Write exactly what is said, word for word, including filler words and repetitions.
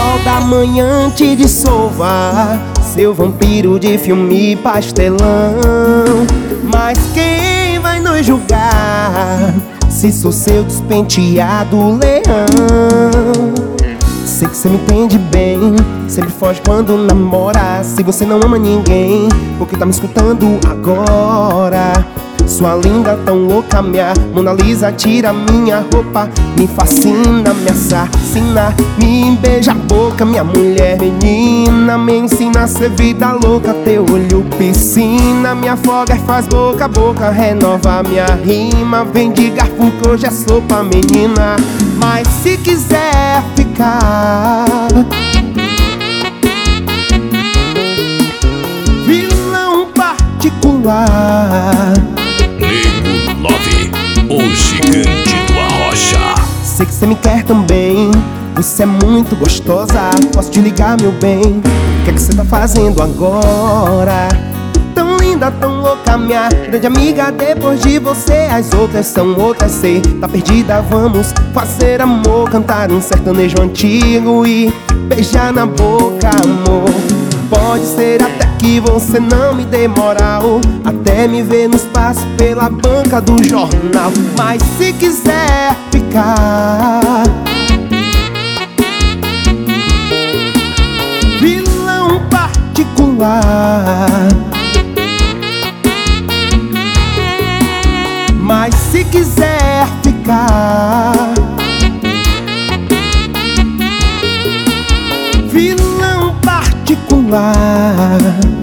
sol da manhã te dissolva, seu vampiro de filme pastelão. Mas quem vai nos julgar se sou seu despenteado leão? Sei que cê me entende bem, sempre foge quando namora. Se você não ama ninguém, porque tá me escutando agora? Sua linda tão louca, minha Mona Lisa, tira minha roupa, me fascina, me assassina, me beija a boca, minha mulher menina. Me ensina a ser vida louca, teu olho piscina, me afoga e faz boca a boca, renova minha rima. Vem de garfo que hoje é sopa, menina. Mas se quiser ficar vilão particular, Nego Love, o gigante do Arrocha. sei que cê me quer também, você é muito gostosa. Posso te ligar, meu bem? O que é que cê tá fazendo agora? Tão linda, tão louca, minha grande amiga. Depois de você, as outras são outras. Cê tá perdida, vamos fazer amor, cantar um sertanejo antigo e beijar na boca, amor. Pode ser até que você não me dê moral, até me ver no espaço pela banca do jornal. Mas se quiser ficar vilão particular, mas se quiser ficar vilão particular,